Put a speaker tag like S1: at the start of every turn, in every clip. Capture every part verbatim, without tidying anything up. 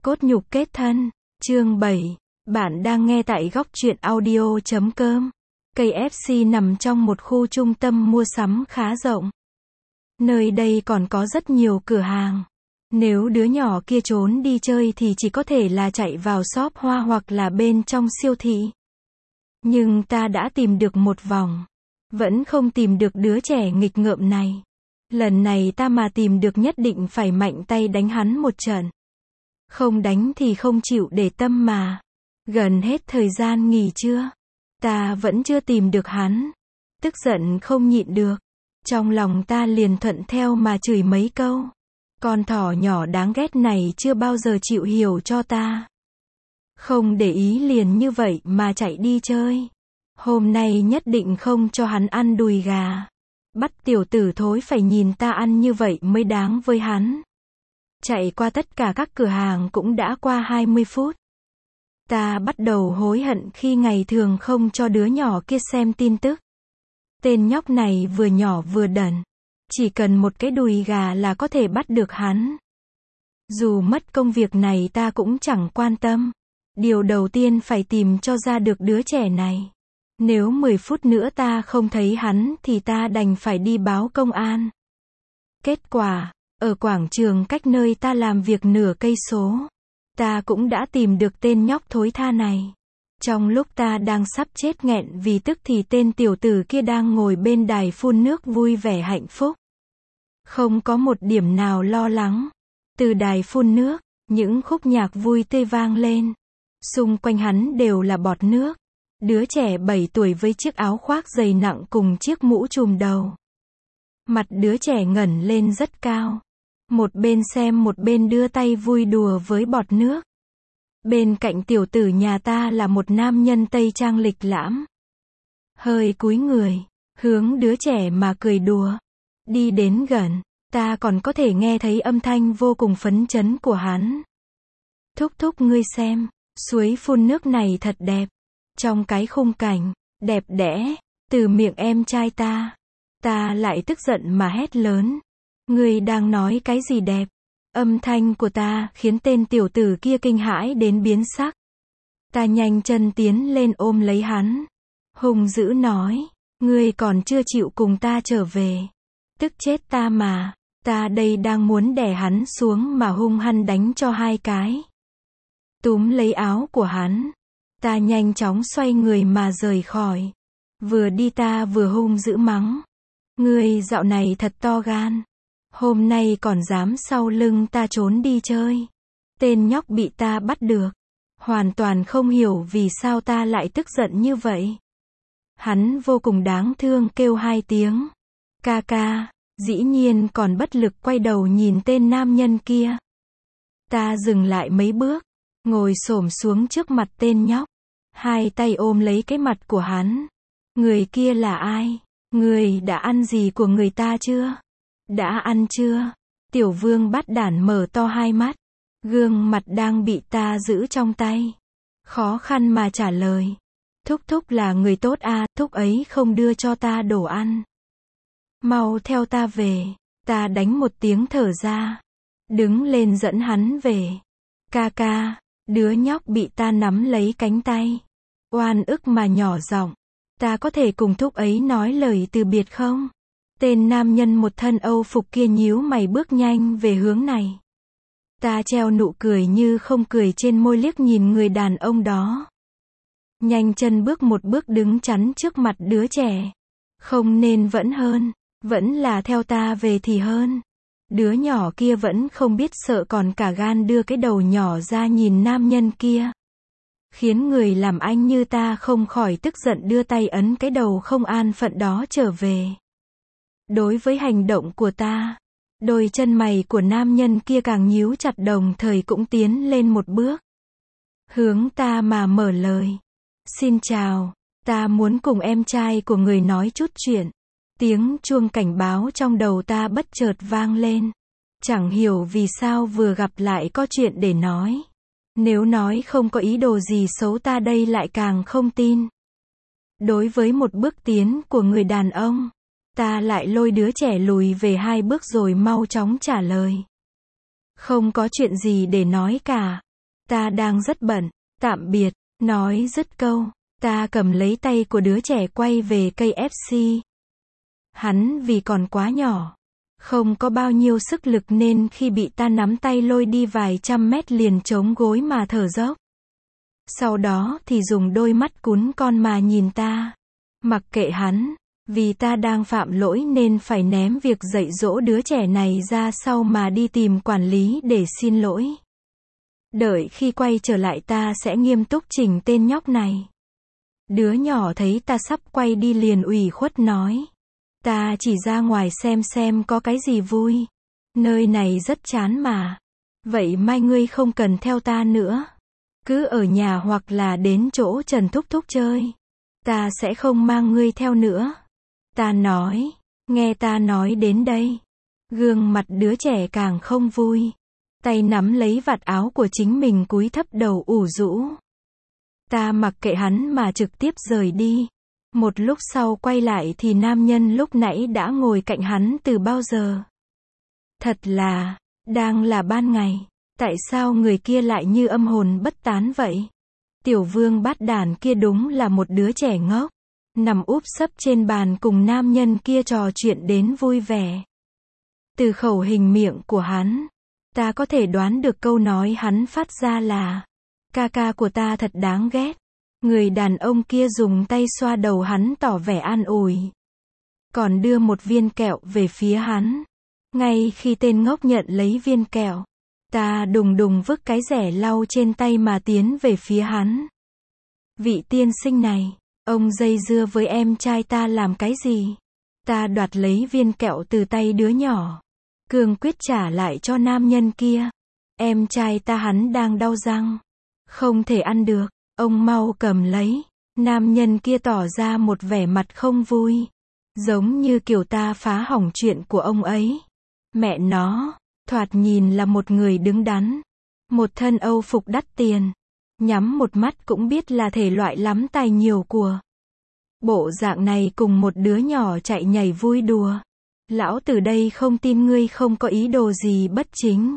S1: Cốt nhục kết thân, chương bảy. Bạn đang nghe tại góc truyện audio chấm com. ca ép xê nằm trong một khu trung tâm mua sắm khá rộng. Nơi đây còn có rất nhiều cửa hàng. Nếu đứa nhỏ kia trốn đi chơi thì chỉ có thể là chạy vào shop hoa hoặc là bên trong siêu thị. Nhưng ta đã tìm được một vòng. Vẫn không tìm được đứa trẻ nghịch ngợm này. Lần này ta mà tìm được nhất định phải mạnh tay đánh hắn một trận. Không đánh thì không chịu để tâm mà. Gần hết thời gian nghỉ trưa. Ta vẫn chưa tìm được hắn. Tức giận không nhịn được. Trong lòng ta liền thuận theo mà chửi mấy câu. Con thỏ nhỏ đáng ghét này chưa bao giờ chịu hiểu cho ta. Không để ý liền như vậy mà chạy đi chơi. Hôm nay nhất định không cho hắn ăn đùi gà. Bắt tiểu tử thối phải nhìn ta ăn như vậy mới đáng với hắn. Chạy qua tất cả các cửa hàng cũng đã qua hai mươi phút. Ta bắt đầu hối hận khi ngày thường không cho đứa nhỏ kia xem tin tức. Tên nhóc này vừa nhỏ vừa đần. Chỉ cần một cái đùi gà là có thể bắt được hắn. Dù mất công việc này ta cũng chẳng quan tâm. Điều đầu tiên phải tìm cho ra được đứa trẻ này. Nếu mười phút nữa ta không thấy hắn thì ta đành phải đi báo công an. Kết quả, ở quảng trường cách nơi ta làm việc nửa cây số, ta cũng đã tìm được tên nhóc thối tha này. Trong lúc ta đang sắp chết nghẹn vì tức thì tên tiểu tử kia đang ngồi bên đài phun nước vui vẻ hạnh phúc. Không có một điểm nào lo lắng. Từ đài phun nước, những khúc nhạc vui tươi vang lên. Xung quanh hắn đều là bọt nước. Đứa trẻ bảy tuổi với chiếc áo khoác dày nặng cùng chiếc mũ trùm đầu. Mặt đứa trẻ ngẩng lên rất cao. Một bên xem một bên đưa tay vui đùa với bọt nước. Bên cạnh tiểu tử nhà ta là một nam nhân Tây trang lịch lãm. Hơi cúi người, hướng đứa trẻ mà cười đùa. Đi đến gần, ta còn có thể nghe thấy âm thanh vô cùng phấn chấn của hắn. Thúc thúc ngươi xem, suối phun nước này thật đẹp. Trong cái khung cảnh, đẹp đẽ, từ miệng em trai ta. Ta lại tức giận mà hét lớn. Ngươi đang nói cái gì đẹp? Âm thanh của ta khiến tên tiểu tử kia kinh hãi đến biến sắc. Ta nhanh chân tiến lên ôm lấy hắn. Hung dữ nói, ngươi còn chưa chịu cùng ta trở về. Tức chết ta mà, ta đây đang muốn đè hắn xuống mà hung hăng đánh cho hai cái. Túm lấy áo của hắn. Ta nhanh chóng xoay người mà rời khỏi. Vừa đi ta vừa hung dữ mắng. Ngươi dạo này thật to gan. Hôm nay còn dám sau lưng ta trốn đi chơi. Tên nhóc bị ta bắt được. Hoàn toàn không hiểu vì sao ta lại tức giận như vậy. Hắn vô cùng đáng thương kêu hai tiếng. Ca ca, dĩ nhiên còn bất lực quay đầu nhìn tên nam nhân kia. Ta dừng lại mấy bước. Ngồi xổm xuống trước mặt tên nhóc. Hai tay ôm lấy cái mặt của hắn. Người kia là ai? Người đã ăn gì của người ta chưa? Đã ăn chưa? Tiểu vương bát đản mở to hai mắt. Gương mặt đang bị ta giữ trong tay. Khó khăn mà trả lời. Thúc thúc là người tốt à, thúc ấy không đưa cho ta đồ ăn. Mau theo ta về. Ta đánh một tiếng thở ra. Đứng lên dẫn hắn về. Ca ca, đứa nhóc bị ta nắm lấy cánh tay. Oan ức mà nhỏ giọng. Ta có thể cùng thúc ấy nói lời từ biệt không? Tên nam nhân một thân Âu phục kia nhíu mày bước nhanh về hướng này. Ta treo nụ cười như không cười trên môi liếc nhìn người đàn ông đó. Nhanh chân bước một bước đứng chắn trước mặt đứa trẻ. Không nên vẫn hơn, vẫn là theo ta về thì hơn. Đứa nhỏ kia vẫn không biết sợ còn cả gan đưa cái đầu nhỏ ra nhìn nam nhân kia. Khiến người làm anh như ta không khỏi tức giận đưa tay ấn cái đầu không an phận đó trở về. Đối với hành động của ta, đôi chân mày của nam nhân kia càng nhíu chặt đồng thời cũng tiến lên một bước. Hướng ta mà mở lời. Xin chào, ta muốn cùng em trai của người nói chút chuyện. Tiếng chuông cảnh báo trong đầu ta bất chợt vang lên. Chẳng hiểu vì sao vừa gặp lại có chuyện để nói. Nếu nói không có ý đồ gì xấu ta đây lại càng không tin. Đối với một bước tiến của người đàn ông, ta lại lôi đứa trẻ lùi về hai bước rồi mau chóng trả lời. Không có chuyện gì để nói cả. Ta đang rất bận, tạm biệt, nói dứt câu, ta cầm lấy tay của đứa trẻ quay về cây ép xê. Hắn vì còn quá nhỏ, không có bao nhiêu sức lực nên khi bị ta nắm tay lôi đi vài trăm mét liền chống gối mà thở dốc. Sau đó thì dùng đôi mắt cún con mà nhìn ta. Mặc kệ hắn, vì ta đang phạm lỗi nên phải ném việc dạy dỗ đứa trẻ này ra sau mà đi tìm quản lý để xin lỗi. Đợi khi quay trở lại ta sẽ nghiêm túc chỉnh tên nhóc này. Đứa nhỏ thấy ta sắp quay đi liền ủy khuất nói. Ta chỉ ra ngoài xem xem có cái gì vui. Nơi này rất chán mà. Vậy mai ngươi không cần theo ta nữa. Cứ ở nhà hoặc là đến chỗ Trần Thúc Thúc chơi. Ta sẽ không mang ngươi theo nữa. Ta nói. Nghe ta nói đến đây. Gương mặt đứa trẻ càng không vui. Tay nắm lấy vạt áo của chính mình cúi thấp đầu ủ rũ. Ta mặc kệ hắn mà trực tiếp rời đi. Một lúc sau quay lại thì nam nhân lúc nãy đã ngồi cạnh hắn từ bao giờ. Thật là, đang là ban ngày. Tại sao người kia lại như âm hồn bất tán vậy? Tiểu vương bát đản kia đúng là một đứa trẻ ngốc. Nằm úp sấp trên bàn cùng nam nhân kia trò chuyện đến vui vẻ. Từ khẩu hình miệng của hắn, ta có thể đoán được câu nói hắn phát ra là: ca ca của ta thật đáng ghét. Người đàn ông kia dùng tay xoa đầu hắn tỏ vẻ an ủi. Còn đưa một viên kẹo về phía hắn. Ngay khi tên ngốc nhận lấy viên kẹo, ta đùng đùng vứt cái rẻ lau trên tay mà tiến về phía hắn. Vị tiên sinh này, ông dây dưa với em trai ta làm cái gì? Ta đoạt lấy viên kẹo từ tay đứa nhỏ. Cương quyết trả lại cho nam nhân kia. Em trai ta hắn đang đau răng. Không thể ăn được. Ông mau cầm lấy. Nam nhân kia tỏ ra một vẻ mặt không vui. Giống như kiểu ta phá hỏng chuyện của ông ấy. Mẹ nó, thoạt nhìn là một người đứng đắn. Một thân âu phục đắt tiền. Nhắm một mắt cũng biết là thể loại lắm tài nhiều của. Bộ dạng này cùng một đứa nhỏ chạy nhảy vui đùa. Lão tử đây không tin ngươi không có ý đồ gì bất chính.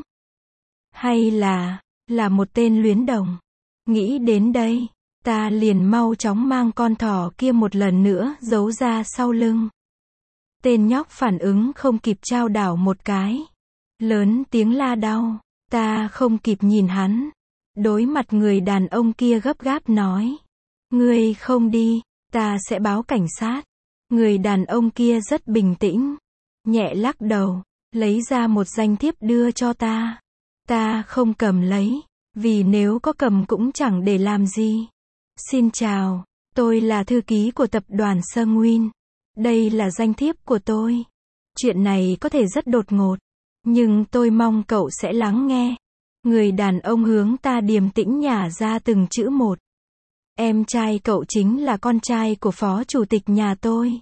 S1: Hay là, là một tên luyến đồng. Nghĩ đến đây, ta liền mau chóng mang con thỏ kia một lần nữa giấu ra sau lưng. Tên nhóc phản ứng không kịp trao đảo một cái. Lớn tiếng la đau. Ta không kịp nhìn hắn. Đối mặt người đàn ông kia gấp gáp nói. Ngươi không đi, ta sẽ báo cảnh sát. Người đàn ông kia rất bình tĩnh. Nhẹ lắc đầu, lấy ra một danh thiếp đưa cho ta. Ta không cầm lấy, vì nếu có cầm cũng chẳng để làm gì. Xin chào, tôi là thư ký của tập đoàn Sơ Nguyên. Đây là danh thiếp của tôi. Chuyện này có thể rất đột ngột, nhưng tôi mong cậu sẽ lắng nghe. Người đàn ông hướng ta điềm tĩnh nhả ra từng chữ một. Em trai cậu chính là con trai của phó chủ tịch nhà tôi.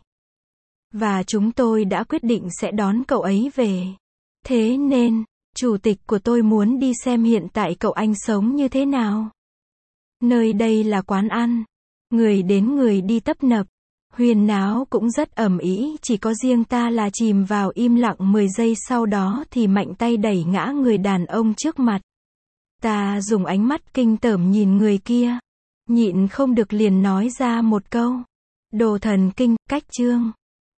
S1: Và chúng tôi đã quyết định sẽ đón cậu ấy về. Thế nên, chủ tịch của tôi muốn đi xem hiện tại cậu anh sống như thế nào. Nơi đây là quán ăn. Người đến người đi tấp nập. Huyên náo cũng rất ầm ĩ, chỉ có riêng ta là chìm vào im lặng mười giây sau đó thì mạnh tay đẩy ngã người đàn ông trước mặt. Ta dùng ánh mắt kinh tởm nhìn người kia. Nhịn không được liền nói ra một câu. Đồ thần kinh, cách chương.